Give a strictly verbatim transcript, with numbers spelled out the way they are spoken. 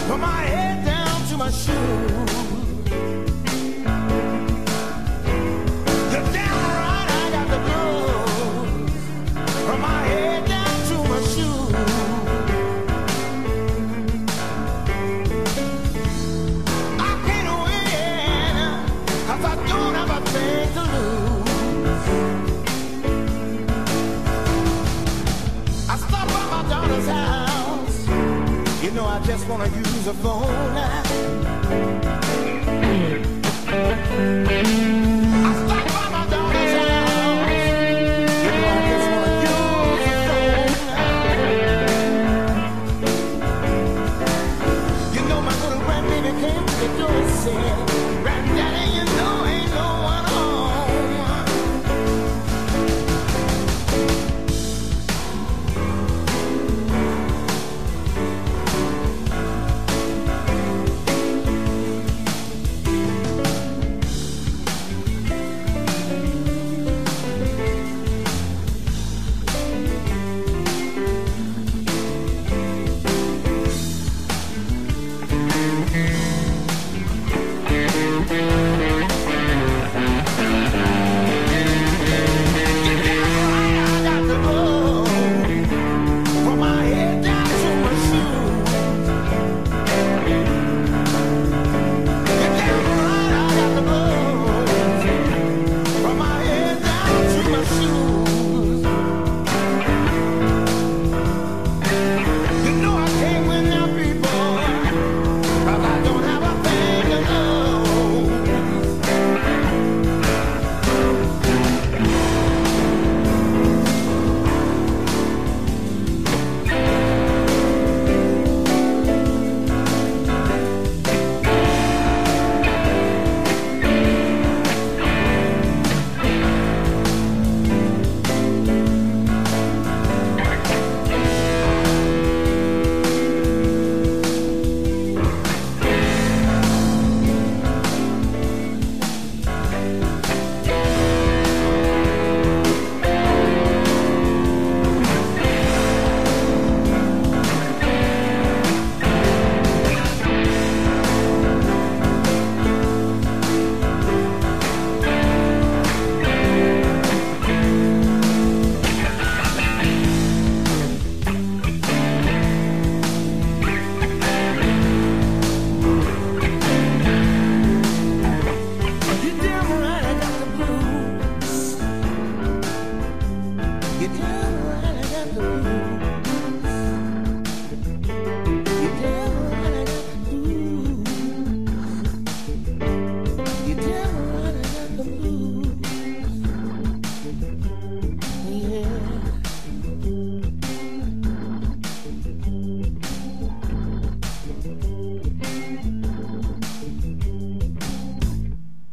From my head down to my shoes. You're damn right, I got the blues. From my head down to my shoes. I can't win, 'cause I don't have a thing to lose. I stopped by my daughter's house. You know I just wanna use the phone now. I stopped by my daughter's house. You know I just wanna use the phone now. You know my little grandbaby came to the door and said, "Granddaddy, you know ain't no one home." You damn right I got the blues.